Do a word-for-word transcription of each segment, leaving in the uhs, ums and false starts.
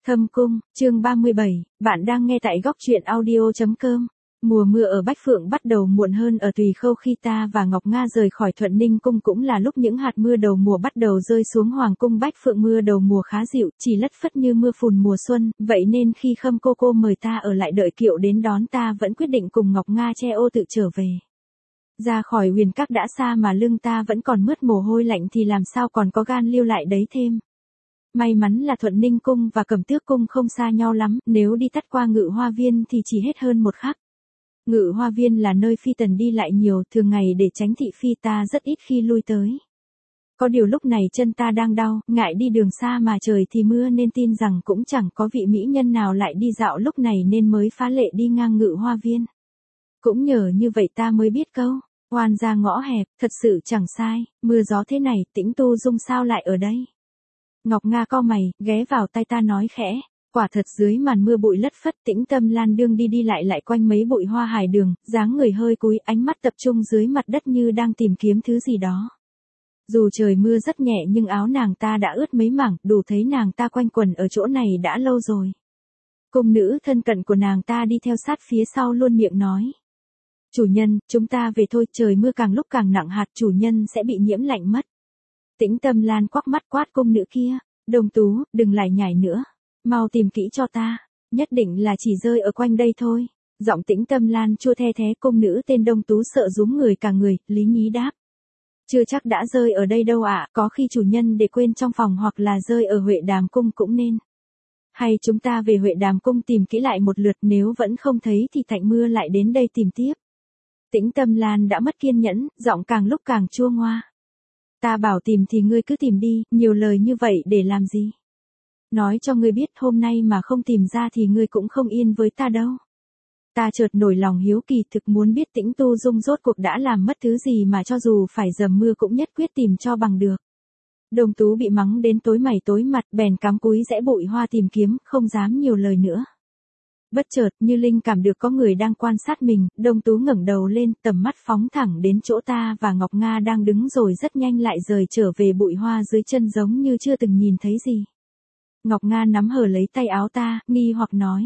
Thâm Cung, chương ba mươi bảy, bạn đang nghe tại góc truyện audio chấm com. Mùa mưa ở Bách Phượng bắt đầu muộn hơn ở Tùy Khâu. Khi ta và Ngọc Nga rời khỏi Thuận Ninh Cung cũng là lúc những hạt mưa đầu mùa bắt đầu rơi xuống Hoàng Cung Bách Phượng. Mưa đầu mùa khá dịu, chỉ lất phất như mưa phùn mùa xuân, vậy nên khi Khâm cô cô mời ta ở lại đợi kiệu đến đón, ta vẫn quyết định cùng Ngọc Nga che ô tự trở về. Ra khỏi Huyền Các đã xa mà lưng ta vẫn còn mướt mồ hôi lạnh thì làm sao còn có gan lưu lại đấy thêm. May mắn là Thuận Ninh Cung và Cẩm Tước Cung không xa nhau lắm, nếu đi tắt qua Ngự Hoa Viên thì chỉ hết hơn một khắc. Ngự Hoa Viên là nơi phi tần đi lại nhiều, thường ngày để tránh thị phi ta rất ít khi lui tới. Có điều lúc này chân ta đang đau, ngại đi đường xa mà trời thì mưa nên tin rằng cũng chẳng có vị mỹ nhân nào lại đi dạo lúc này nên mới phá lệ đi ngang Ngự Hoa Viên. Cũng nhờ như vậy ta mới biết câu, oan ra ngõ hẹp, thật sự chẳng sai, mưa gió thế này Tĩnh Tu Dung sao lại ở đây. Ngọc Nga cau mày, ghé vào tai ta nói khẽ, quả thật dưới màn mưa bụi lất phất Tĩnh Tâm Lan đương đi đi lại lại quanh mấy bụi hoa hải đường, dáng người hơi cúi, ánh mắt tập trung dưới mặt đất như đang tìm kiếm thứ gì đó. Dù trời mưa rất nhẹ nhưng áo nàng ta đã ướt mấy mảng, đủ thấy nàng ta quanh quẩn ở chỗ này đã lâu rồi. Cung nữ thân cận của nàng ta đi theo sát phía sau luôn miệng nói. Chủ nhân, chúng ta về thôi, trời mưa càng lúc càng nặng hạt, chủ nhân sẽ bị nhiễm lạnh mất. Tĩnh Tâm Lan quắc mắt quát cung nữ kia, Đồng Tú, đừng lại nhảy nữa, mau tìm kỹ cho ta, nhất định là chỉ rơi ở quanh đây thôi. Giọng Tĩnh Tâm Lan chua the thế. Cung nữ tên Đồng Tú sợ rúm người cả người, lý nhí đáp. Chưa chắc đã rơi ở đây đâu ạ, à, có khi chủ nhân để quên trong phòng hoặc là rơi ở Huệ Đàm Cung cũng nên. Hay chúng ta về Huệ Đàm Cung tìm kỹ lại một lượt, nếu vẫn không thấy thì Thạnh Mưa lại đến đây tìm tiếp. Tĩnh Tâm Lan đã mất kiên nhẫn, giọng càng lúc càng chua ngoa. Ta bảo tìm thì ngươi cứ tìm đi, nhiều lời như vậy để làm gì? Nói cho ngươi biết, hôm nay mà không tìm ra thì ngươi cũng không yên với ta đâu. Ta chợt nổi lòng hiếu kỳ, thực muốn biết Tĩnh Tu Dung rốt cuộc đã làm mất thứ gì mà cho dù phải dầm mưa cũng nhất quyết tìm cho bằng được. Đồng Tú bị mắng đến tối mày tối mặt, bèn cắm cúi rẽ bụi hoa tìm kiếm, không dám nhiều lời nữa. Bất chợt, như linh cảm được có người đang quan sát mình, Đồng Tú ngẩng đầu lên, tầm mắt phóng thẳng đến chỗ ta và Ngọc Nga đang đứng rồi rất nhanh lại rời trở về bụi hoa dưới chân giống như chưa từng nhìn thấy gì. Ngọc Nga nắm hở lấy tay áo ta, nghi hoặc nói.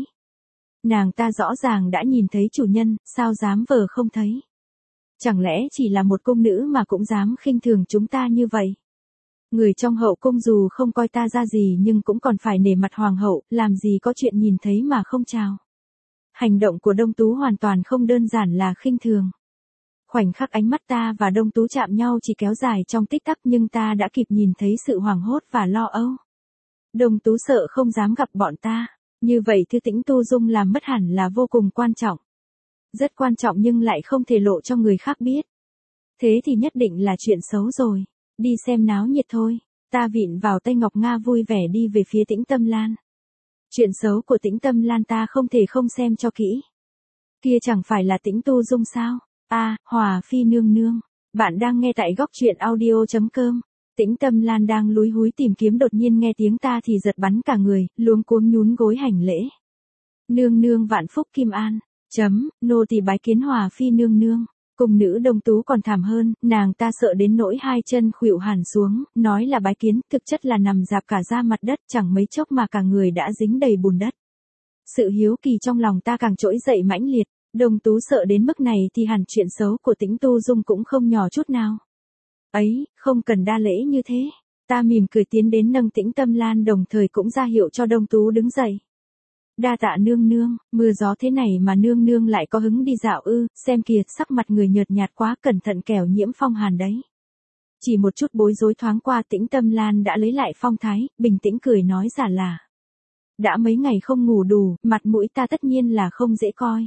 Nàng ta rõ ràng đã nhìn thấy chủ nhân, sao dám vờ không thấy. Chẳng lẽ chỉ là một cung nữ mà cũng dám khinh thường chúng ta như vậy. Người trong hậu cung dù không coi ta ra gì nhưng cũng còn phải nể mặt hoàng hậu, làm gì có chuyện nhìn thấy mà không chào. Hành động của Đông Tú hoàn toàn không đơn giản là khinh thường. Khoảnh khắc ánh mắt ta và Đông Tú chạm nhau chỉ kéo dài trong tích tắc nhưng ta đã kịp nhìn thấy sự hoảng hốt và lo âu. Đông Tú sợ không dám gặp bọn ta, như vậy thứ Tĩnh Tu Dung làm mất hẳn là vô cùng quan trọng. Rất quan trọng nhưng lại không thể lộ cho người khác biết. Thế thì nhất định là chuyện xấu rồi. Đi xem náo nhiệt thôi. Ta vịn vào tay Ngọc Nga vui vẻ đi về phía Tĩnh Tâm Lan. Chuyện xấu của Tĩnh Tâm Lan ta không thể không xem cho kỹ. Kia chẳng phải là Tĩnh Tu Dung sao? A, à, Hòa Phi nương nương. Bạn đang nghe tại góc truyện audio chấm com. Tĩnh Tâm Lan đang lúi húi tìm kiếm, đột nhiên nghe tiếng ta thì giật bắn cả người, luống cuống nhún gối hành lễ. Nương nương vạn phúc kim an. Chấm, nô tỳ bái kiến Hòa Phi nương nương. Cung nữ Đồng Tú còn thảm hơn, nàng ta sợ đến nỗi hai chân khuỵu hẳn xuống, nói là bái kiến, thực chất là nằm dạp cả ra mặt đất, chẳng mấy chốc mà cả người đã dính đầy bùn đất. Sự hiếu kỳ trong lòng ta càng trỗi dậy mãnh liệt, Đồng Tú sợ đến mức này thì hẳn chuyện xấu của Tĩnh Tu Dung cũng không nhỏ chút nào. Ấy, không cần đa lễ như thế. Ta mỉm cười tiến đến nâng Tĩnh Tâm Lan đồng thời cũng ra hiệu cho Đồng Tú đứng dậy. Đa tạ nương nương, mưa gió thế này mà nương nương lại có hứng đi dạo ư, xem kìa, sắc mặt người nhợt nhạt quá, cẩn thận kẻo nhiễm phong hàn đấy. Chỉ một chút bối rối thoáng qua Tĩnh Tâm Lan đã lấy lại phong thái, bình tĩnh cười nói giả là. Đã mấy ngày không ngủ đủ, mặt mũi ta tất nhiên là không dễ coi.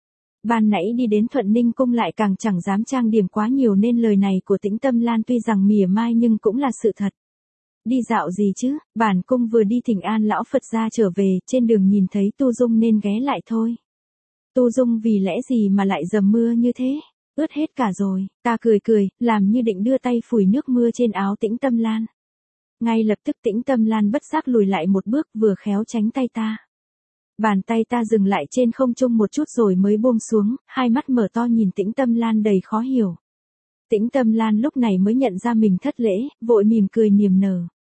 Ban nãy đi đến Thuận Ninh Cung lại càng chẳng dám trang điểm quá nhiều nên lời này của Tĩnh Tâm Lan tuy rằng mỉa mai nhưng cũng là sự thật. Đi dạo gì chứ, bản cung vừa đi thỉnh an lão Phật gia trở về, trên đường nhìn thấy Tu Dung nên ghé lại thôi. Tu Dung vì lẽ gì mà lại dầm mưa như thế, ướt hết cả rồi, ta cười cười, làm như định đưa tay phủi nước mưa trên áo Tĩnh Tâm Lan. Ngay lập tức Tĩnh Tâm Lan bất giác lùi lại một bước, vừa khéo tránh tay ta. Bàn tay ta dừng lại trên không trung một chút rồi mới buông xuống, hai mắt mở to nhìn Tĩnh Tâm Lan đầy khó hiểu. Tĩnh Tâm Lan lúc này mới nhận ra mình thất lễ, vội mỉm cười niềm nở.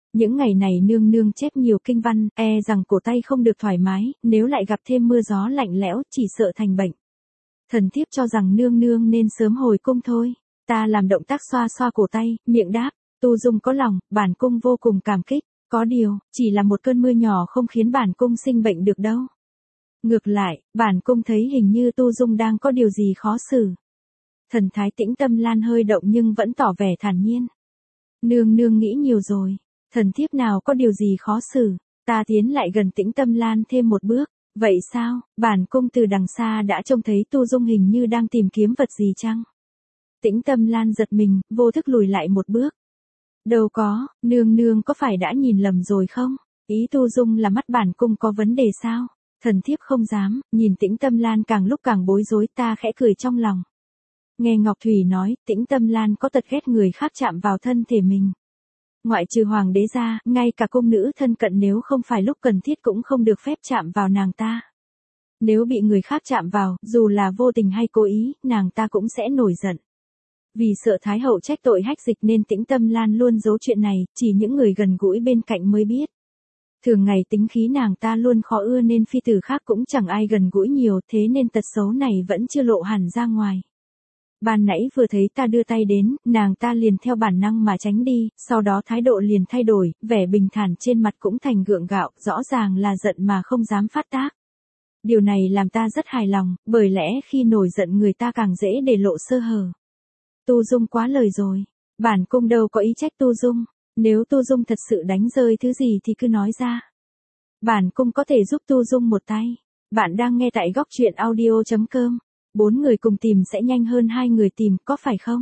Những ngày này nương nương chép nhiều kinh văn, e rằng cổ tay không được thoải mái, nếu lại gặp thêm mưa gió lạnh lẽo, chỉ sợ thành bệnh. Thần thiếp cho rằng nương nương nên sớm hồi cung thôi. Ta làm động tác xoa xoa cổ tay, miệng đáp, Tu Dung có lòng, bản cung vô cùng cảm kích. Có điều, chỉ là một cơn mưa nhỏ không khiến bản cung sinh bệnh được đâu. Ngược lại, bản cung thấy hình như Tu Dung đang có điều gì khó xử. Thần thái Tĩnh Tâm Lan hơi động nhưng vẫn tỏ vẻ thản nhiên. Nương nương nghĩ nhiều rồi, thần thiếp nào có điều gì khó xử. Ta tiến lại gần Tĩnh Tâm Lan thêm một bước. Vậy sao, bản cung từ đằng xa đã trông thấy Tu Dung hình như đang tìm kiếm vật gì chăng? Tĩnh Tâm Lan giật mình, vô thức lùi lại một bước. Đâu có, nương nương có phải đã nhìn lầm rồi không? Ý Tu Dung là mắt bản cung có vấn đề sao? Thần thiếp không dám, nhìn Tĩnh Tâm Lan càng lúc càng bối rối, ta khẽ cười trong lòng. Nghe Ngọc Thủy nói, Tĩnh Tâm Lan có tật ghét người khác chạm vào thân thể mình. Ngoại trừ hoàng đế ra, ngay cả cung nữ thân cận nếu không phải lúc cần thiết cũng không được phép chạm vào nàng ta. Nếu bị người khác chạm vào, dù là vô tình hay cố ý, nàng ta cũng sẽ nổi giận. Vì sợ Thái hậu trách tội hách dịch nên Tĩnh Tâm Lan luôn giấu chuyện này, chỉ những người gần gũi bên cạnh mới biết. Thường ngày tính khí nàng ta luôn khó ưa nên phi tử khác cũng chẳng ai gần gũi nhiều, thế nên tật xấu này vẫn chưa lộ hẳn ra ngoài. Ban nãy vừa thấy ta đưa tay đến, nàng ta liền theo bản năng mà tránh đi, sau đó thái độ liền thay đổi, vẻ bình thản trên mặt cũng thành gượng gạo, rõ ràng là giận mà không dám phát tác. Điều này làm ta rất hài lòng, bởi lẽ khi nổi giận người ta càng dễ để lộ sơ hở. Tu Dung quá lời rồi, bản cung đâu có ý trách Tu Dung, nếu Tu Dung thật sự đánh rơi thứ gì thì cứ nói ra. Bản cung có thể giúp Tu Dung một tay. Bạn đang nghe tại góc truyện audio chấm com. Bốn người cùng tìm sẽ nhanh hơn hai người tìm, có phải không?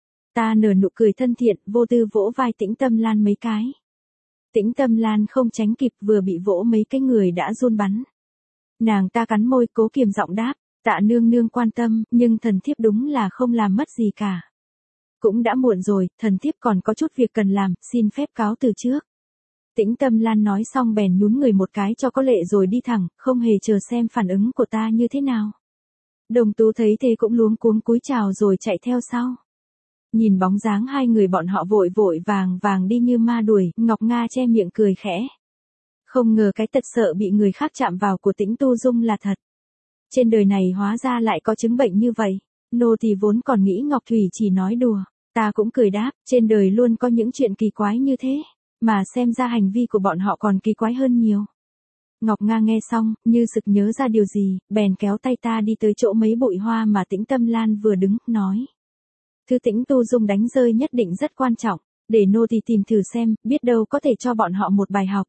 Ta nở nụ cười thân thiện, vô tư vỗ vai Tĩnh Tâm Lan mấy cái. Tĩnh Tâm Lan không tránh kịp, vừa bị vỗ mấy cái người đã run bắn. Nàng ta cắn môi cố kiềm giọng đáp, tạ nương nương quan tâm, nhưng thần thiếp đúng là không làm mất gì cả. Cũng đã muộn rồi, thần thiếp còn có chút việc cần làm, xin phép cáo từ trước. Tĩnh Tâm Lan nói xong bèn nhún người một cái cho có lệ rồi đi thẳng, không hề chờ xem phản ứng của ta như thế nào. Đồng Tú thấy thế cũng luống cuống cúi chào rồi chạy theo sau. Nhìn bóng dáng hai người bọn họ vội vội vàng vàng đi như ma đuổi, Ngọc Nga che miệng cười khẽ. Không ngờ cái tật sợ bị người khác chạm vào của Tĩnh Tu Dung là thật. Trên đời này hóa ra lại có chứng bệnh như vậy. Nô tỳ vốn còn nghĩ Ngọc Thủy chỉ nói đùa, ta cũng cười đáp, trên đời luôn có những chuyện kỳ quái như thế, mà xem ra hành vi của bọn họ còn kỳ quái hơn nhiều. Ngọc Nga nghe xong, như sực nhớ ra điều gì, bèn kéo tay ta đi tới chỗ mấy bụi hoa mà Tĩnh Tâm Lan vừa đứng, nói. Thứ Tĩnh Tu Dung đánh rơi nhất định rất quan trọng, để nô tỳ tìm thử xem, biết đâu có thể cho bọn họ một bài học.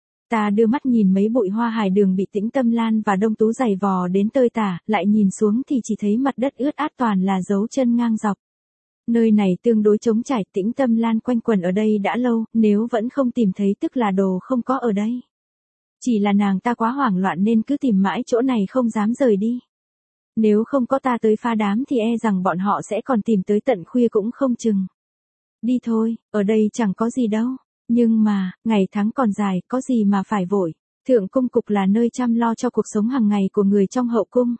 Ta đưa mắt nhìn mấy bụi hoa hài đường bị Tĩnh Tâm Lan và Đông Tú giày vò đến tơi tả, lại nhìn xuống thì chỉ thấy mặt đất ướt át toàn là dấu chân ngang dọc. Nơi này tương đối trống trải, Tĩnh Tâm Lan quanh quẩn ở đây đã lâu, nếu vẫn không tìm thấy tức là đồ không có ở đây. Chỉ là nàng ta quá hoảng loạn nên cứ tìm mãi chỗ này không dám rời đi. Nếu không có ta tới phá đám thì e rằng bọn họ sẽ còn tìm tới tận khuya cũng không chừng. Đi thôi, ở đây chẳng có gì đâu. Nhưng mà, ngày tháng còn dài, có gì mà phải vội. Thượng cung cục là nơi chăm lo cho cuộc sống hàng ngày của người trong hậu cung.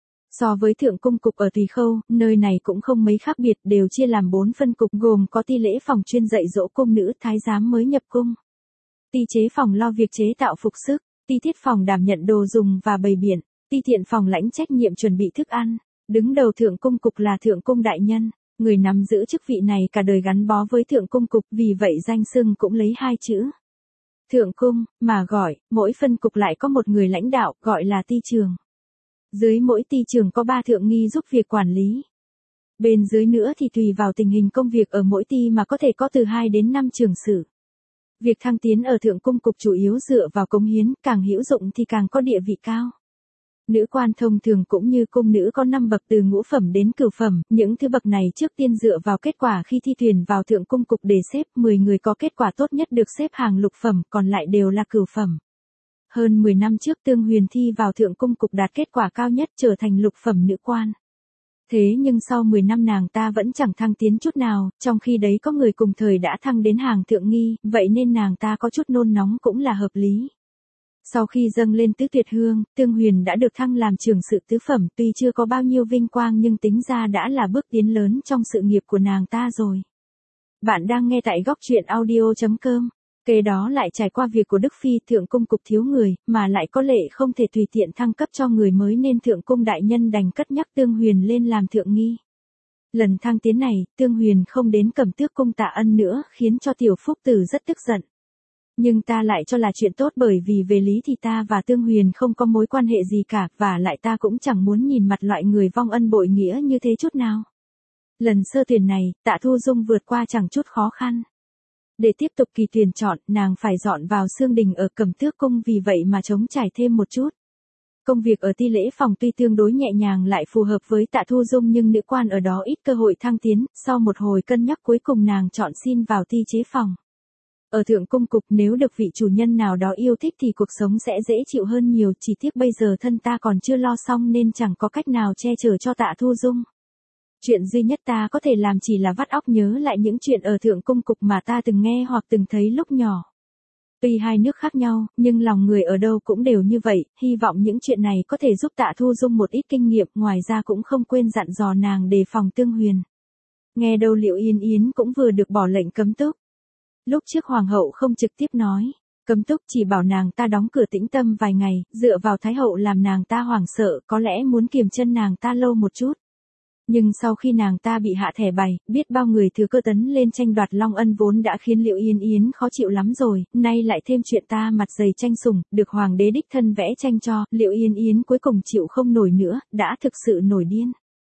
So với thượng cung cục ở Tùy Khâu, nơi này cũng không mấy khác biệt, đều chia làm bốn phân cục gồm có ti lễ phòng chuyên dạy dỗ cung nữ thái giám mới nhập cung. Ti chế phòng lo việc chế tạo phục sức, ti thiết phòng đảm nhận đồ dùng và bày biện, ti thiện phòng lãnh trách nhiệm chuẩn bị thức ăn. Đứng đầu thượng cung cục là thượng cung đại nhân, người nắm giữ chức vị này cả đời gắn bó với thượng cung cục, vì vậy danh xưng cũng lấy hai chữ. Thượng cung, mà gọi, mỗi phân cục lại có một người lãnh đạo, gọi là ti trường. Dưới mỗi ti trường có ba thượng nghi giúp việc quản lý. Bên dưới nữa thì tùy vào tình hình công việc ở mỗi ti mà có thể có từ hai đến năm trường sử. Việc thăng tiến ở thượng cung cục chủ yếu dựa vào cống hiến, càng hữu dụng thì càng có địa vị cao. Nữ quan thông thường cũng như cung nữ có năm bậc từ ngũ phẩm đến cửu phẩm, những thứ bậc này trước tiên dựa vào kết quả khi thi tuyển vào thượng cung cục để xếp, mười người có kết quả tốt nhất được xếp hàng lục phẩm, còn lại đều là cửu phẩm. Hơn mười năm trước Tương Huyền thi vào thượng cung cục đạt kết quả cao nhất trở thành lục phẩm nữ quan. Thế nhưng sau mười năm nàng ta vẫn chẳng thăng tiến chút nào, trong khi đấy có người cùng thời đã thăng đến hàng thượng nghi, vậy nên nàng ta có chút nôn nóng cũng là hợp lý. Sau khi dâng lên tứ tuyệt hương, Tương Huyền đã được thăng làm trưởng sự tứ phẩm, tuy chưa có bao nhiêu vinh quang nhưng tính ra đã là bước tiến lớn trong sự nghiệp của nàng ta rồi. Bạn đang nghe tại góc truyện audio chấm com. Kế đó lại trải qua việc của Đức Phi thượng cung cục thiếu người, mà lại có lệ không thể tùy tiện thăng cấp cho người mới nên thượng cung đại nhân đành cất nhắc Tương Huyền lên làm thượng nghi. Lần thăng tiến này, Tương Huyền không đến Cẩm Tước cung tạ ân nữa khiến cho tiểu phúc tử rất tức giận. Nhưng ta lại cho là chuyện tốt bởi vì về lý thì ta và Tương Huyền không có mối quan hệ gì cả và lại ta cũng chẳng muốn nhìn mặt loại người vong ân bội nghĩa như thế chút nào. Lần sơ tuyển này, Tạ Thu Dung vượt qua chẳng chút khó khăn. Để tiếp tục kỳ tuyển chọn, nàng phải dọn vào xương đình ở Cẩm Tước cung vì vậy mà trống trải thêm một chút. Công việc ở ti lễ phòng tuy tương đối nhẹ nhàng lại phù hợp với Tạ Thu Dung nhưng nữ quan ở đó ít cơ hội thăng tiến, sau một hồi cân nhắc cuối cùng nàng chọn xin vào ti chế phòng. Ở thượng cung cục nếu được vị chủ nhân nào đó yêu thích thì cuộc sống sẽ dễ chịu hơn nhiều, chỉ tiếc bây giờ thân ta còn chưa lo xong nên chẳng có cách nào che chở cho Tạ Thu Dung. Chuyện duy nhất ta có thể làm chỉ là vắt óc nhớ lại những chuyện ở thượng cung cục mà ta từng nghe hoặc từng thấy lúc nhỏ. Tuy hai nước khác nhau, nhưng lòng người ở đâu cũng đều như vậy, hy vọng những chuyện này có thể giúp Tạ Thu Dung một ít kinh nghiệm, ngoài ra cũng không quên dặn dò nàng đề phòng Tương Huyền. Nghe đâu Liệu Yên Yến cũng vừa được bỏ lệnh cấm túc. Lúc trước hoàng hậu không trực tiếp nói, cấm túc chỉ bảo nàng ta đóng cửa tĩnh tâm vài ngày, dựa vào thái hậu làm nàng ta hoảng sợ, có lẽ muốn kiềm chân nàng ta lâu một chút. Nhưng sau khi nàng ta bị hạ thẻ bày, biết bao người thừa cơ tấn lên tranh đoạt Long Ân vốn đã khiến Liệu Yên Yến khó chịu lắm rồi, nay lại thêm chuyện ta mặt dày tranh sủng, được hoàng đế đích thân vẽ tranh cho, Liệu Yên Yến cuối cùng chịu không nổi nữa, đã thực sự nổi điên.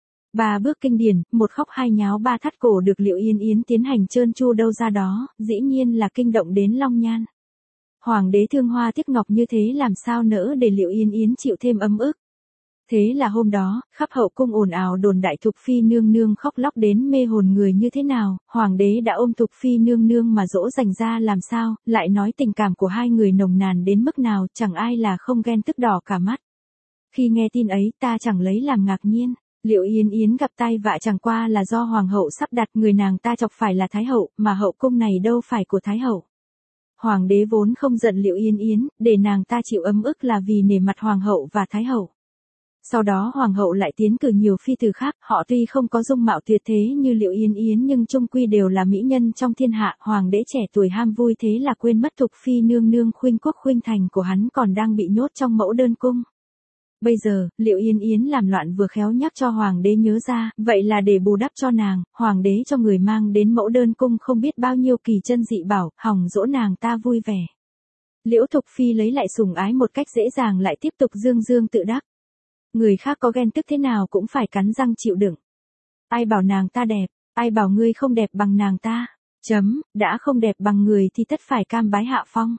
Ba bước kinh điển, một khóc hai nháo ba thắt cổ được Liệu Yên Yến tiến hành trơn tru đâu ra đó, dĩ nhiên là kinh động đến Long Nhan. Hoàng đế thương hoa tiếc ngọc như thế làm sao nỡ để Liệu Yên Yến chịu thêm ấm ức. Thế là hôm đó, khắp hậu cung ồn ào đồn đại Thục Phi nương nương khóc lóc đến mê hồn người như thế nào, hoàng đế đã ôm Thục Phi nương nương mà dỗ dành ra làm sao, lại nói tình cảm của hai người nồng nàn đến mức nào, chẳng ai là không ghen tức đỏ cả mắt. Khi nghe tin ấy ta chẳng lấy làm ngạc nhiên, Liệu Yên Yến gặp tai vạ chẳng qua là do hoàng hậu sắp đặt, người nàng ta chọc phải là thái hậu, mà hậu cung này đâu phải của thái hậu. Hoàng đế vốn không giận Liệu Yên Yến, để nàng ta chịu ấm ức là vì nể mặt hoàng hậu và thái hậu. Sau đó hoàng hậu lại tiến cử nhiều phi tử khác, họ tuy không có dung mạo tuyệt thế như Liệu Yên Yến nhưng chung quy đều là mỹ nhân trong thiên hạ, hoàng đế trẻ tuổi ham vui thế là quên mất Thục Phi nương nương khuynh quốc khuynh thành của hắn còn đang bị nhốt trong mẫu đơn cung. Bây giờ, Liệu Yên Yến làm loạn vừa khéo nhắc cho hoàng đế nhớ ra, vậy là để bù đắp cho nàng, hoàng đế cho người mang đến mẫu đơn cung không biết bao nhiêu kỳ chân dị bảo, hòng dỗ nàng ta vui vẻ. Liễu Thục Phi lấy lại sủng ái một cách dễ dàng lại tiếp tục dương dương tự đắc. Người khác có ghen tức thế nào cũng phải cắn răng chịu đựng. Ai bảo nàng ta đẹp, ai bảo ngươi không đẹp bằng nàng ta, chấm, đã không đẹp bằng người thì tất phải cam bái hạ phong.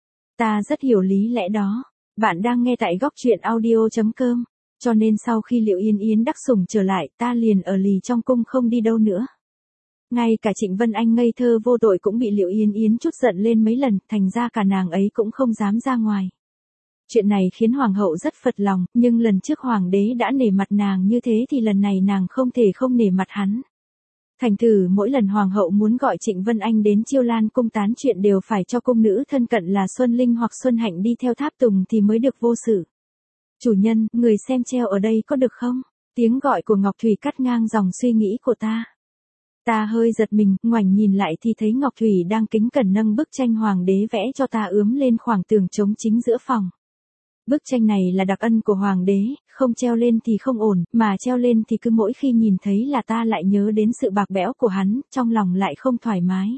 Ta rất hiểu lý lẽ đó. Bạn đang nghe tại góc truyện audio chấm com, cho nên sau khi Liệu Yên Yến đắc sủng trở lại ta liền ở lì trong cung không đi đâu nữa. Ngay cả Trịnh Vân Anh ngây thơ vô tội cũng bị Liệu Yên Yến chút giận lên mấy lần, thành ra cả nàng ấy cũng không dám ra ngoài. Chuyện này khiến hoàng hậu rất phật lòng, nhưng lần trước hoàng đế đã nể mặt nàng như thế thì lần này nàng không thể không nể mặt hắn. Thành thử mỗi lần hoàng hậu muốn gọi Trịnh Vân Anh đến Chiêu Lan cung tán chuyện đều phải cho cung nữ thân cận là Xuân Linh hoặc Xuân Hạnh đi theo tháp tùng thì mới được vô sự. Chủ nhân, người xem treo ở đây có được không? Tiếng gọi của Ngọc Thủy cắt ngang dòng suy nghĩ của ta. Ta hơi giật mình, ngoảnh nhìn lại thì thấy Ngọc Thủy đang kính cẩn nâng bức tranh hoàng đế vẽ cho ta ướm lên khoảng tường trống chính giữa phòng. Bức tranh này là đặc ân của hoàng đế, không treo lên thì không ổn, mà treo lên thì cứ mỗi khi nhìn thấy là ta lại nhớ đến sự bạc bẽo của hắn, trong lòng lại không thoải mái.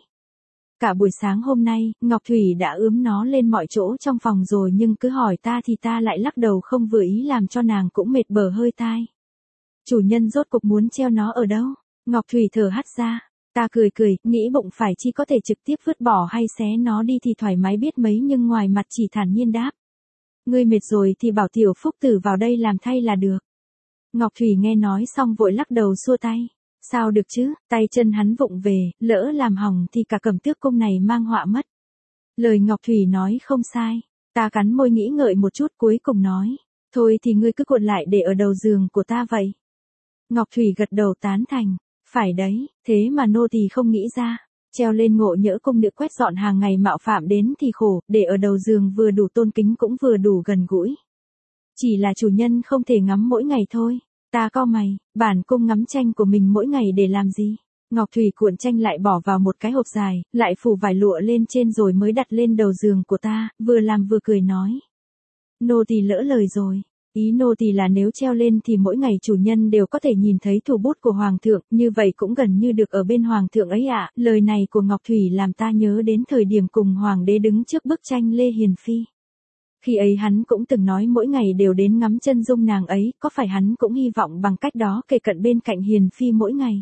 Cả buổi sáng hôm nay, Ngọc Thủy đã ướm nó lên mọi chỗ trong phòng rồi nhưng cứ hỏi ta thì ta lại lắc đầu không vừa ý làm cho nàng cũng mệt bở hơi tai. Chủ nhân rốt cục muốn treo nó ở đâu? Ngọc Thủy thở hắt ra. Ta cười cười, nghĩ bụng phải chi có thể trực tiếp vứt bỏ hay xé nó đi thì thoải mái biết mấy nhưng ngoài mặt chỉ thản nhiên đáp. Ngươi mệt rồi thì bảo tiểu phúc tử vào đây làm thay là được. Ngọc Thủy nghe nói xong vội lắc đầu xua tay. Sao được chứ, tay chân hắn vụng về, lỡ làm hỏng thì cả Cẩm Tước cung này mang họa mất. Lời Ngọc Thủy nói không sai. Ta cắn môi nghĩ ngợi một chút cuối cùng nói. Thôi thì ngươi cứ cuộn lại để ở đầu giường của ta vậy. Ngọc Thủy gật đầu tán thành. Phải đấy, thế mà nô tỳ không nghĩ ra. Treo lên ngộ nhỡ cung nữ quét dọn hàng ngày mạo phạm đến thì khổ, để ở đầu giường vừa đủ tôn kính cũng vừa đủ gần gũi. Chỉ là chủ nhân không thể ngắm mỗi ngày thôi. Ta cau mày, bản cung ngắm tranh của mình mỗi ngày để làm gì? Ngọc Thủy cuộn tranh lại bỏ vào một cái hộp dài, lại phủ vải lụa lên trên rồi mới đặt lên đầu giường của ta, vừa làm vừa cười nói. Nô tỳ lỡ lời rồi. Ý nô tỳ là nếu treo lên thì mỗi ngày chủ nhân đều có thể nhìn thấy thủ bút của Hoàng thượng, như vậy cũng gần như được ở bên Hoàng thượng ấy ạ. Lời này của Ngọc Thủy làm ta nhớ đến thời điểm cùng Hoàng đế đứng trước bức tranh Lê Hiền Phi. Khi ấy hắn cũng từng nói mỗi ngày đều đến ngắm chân dung nàng ấy, có phải hắn cũng hy vọng bằng cách đó kề cận bên cạnh Hiền Phi mỗi ngày.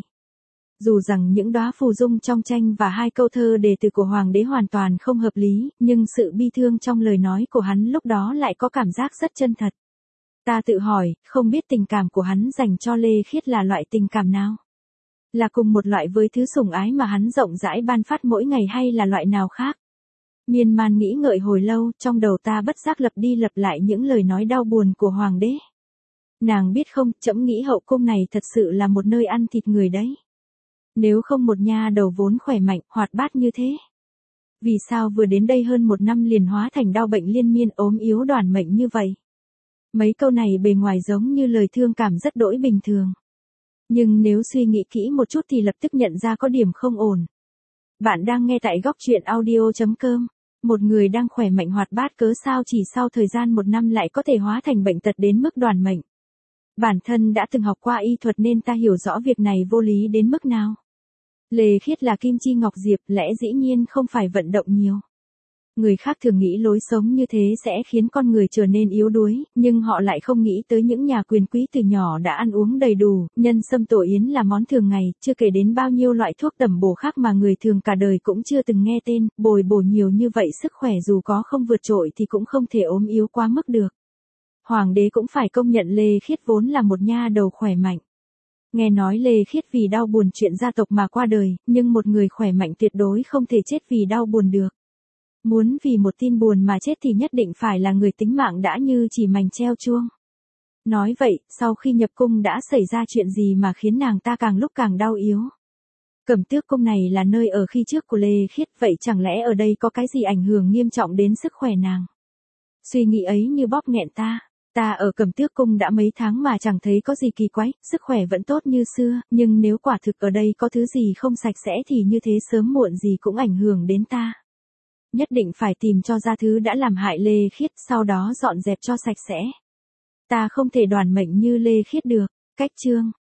Dù rằng những đóa phù dung trong tranh và hai câu thơ đề từ của Hoàng đế hoàn toàn không hợp lý, nhưng sự bi thương trong lời nói của hắn lúc đó lại có cảm giác rất chân thật. Ta tự hỏi, không biết tình cảm của hắn dành cho Lê Khiết là loại tình cảm nào? Là cùng một loại với thứ sủng ái mà hắn rộng rãi ban phát mỗi ngày hay là loại nào khác? Miên man nghĩ ngợi hồi lâu, trong đầu ta bất giác lặp đi lặp lại những lời nói đau buồn của Hoàng đế. Nàng biết không, trẫm nghĩ hậu cung này thật sự là một nơi ăn thịt người đấy. Nếu không một nha đầu vốn khỏe mạnh, hoạt bát như thế. Vì sao vừa đến đây hơn một năm liền hóa thành đau bệnh liên miên ốm yếu đoản mệnh như vậy? Mấy câu này bề ngoài giống như lời thương cảm rất đỗi bình thường. Nhưng nếu suy nghĩ kỹ một chút thì lập tức nhận ra có điểm không ổn. Bạn đang nghe tại góc truyện audio chấm com. Một người đang khỏe mạnh hoạt bát cớ sao chỉ sau thời gian một năm lại có thể hóa thành bệnh tật đến mức đoản mệnh. Bản thân đã từng học qua y thuật nên ta hiểu rõ việc này vô lý đến mức nào. Lê Khiết là kim chi ngọc diệp, lẽ dĩ nhiên không phải vận động nhiều. Người khác thường nghĩ lối sống như thế sẽ khiến con người trở nên yếu đuối, nhưng họ lại không nghĩ tới những nhà quyền quý từ nhỏ đã ăn uống đầy đủ, nhân sâm tổ yến là món thường ngày, chưa kể đến bao nhiêu loại thuốc tẩm bổ khác mà người thường cả đời cũng chưa từng nghe tên, bồi bổ nhiều như vậy sức khỏe dù có không vượt trội thì cũng không thể ốm yếu quá mức được. Hoàng đế cũng phải công nhận Lê Khiết vốn là một nha đầu khỏe mạnh. Nghe nói Lê Khiết vì đau buồn chuyện gia tộc mà qua đời, nhưng một người khỏe mạnh tuyệt đối không thể chết vì đau buồn được. Muốn vì một tin buồn mà chết thì nhất định phải là người tính mạng đã như chỉ mành treo chuông. Nói vậy, sau khi nhập cung đã xảy ra chuyện gì mà khiến nàng ta càng lúc càng đau yếu? Cẩm Tước cung này là nơi ở khi trước của Lê Khiết, vậy chẳng lẽ ở đây có cái gì ảnh hưởng nghiêm trọng đến sức khỏe nàng? Suy nghĩ ấy như bóp nghẹn ta. Ta ở Cẩm Tước cung đã mấy tháng mà chẳng thấy có gì kỳ quái, sức khỏe vẫn tốt như xưa, nhưng nếu quả thực ở đây có thứ gì không sạch sẽ thì như thế sớm muộn gì cũng ảnh hưởng đến ta. Nhất định phải tìm cho ra thứ đã làm hại Lê Khiết, sau đó dọn dẹp cho sạch sẽ. Ta không thể đoản mệnh như Lê Khiết được. Cách chương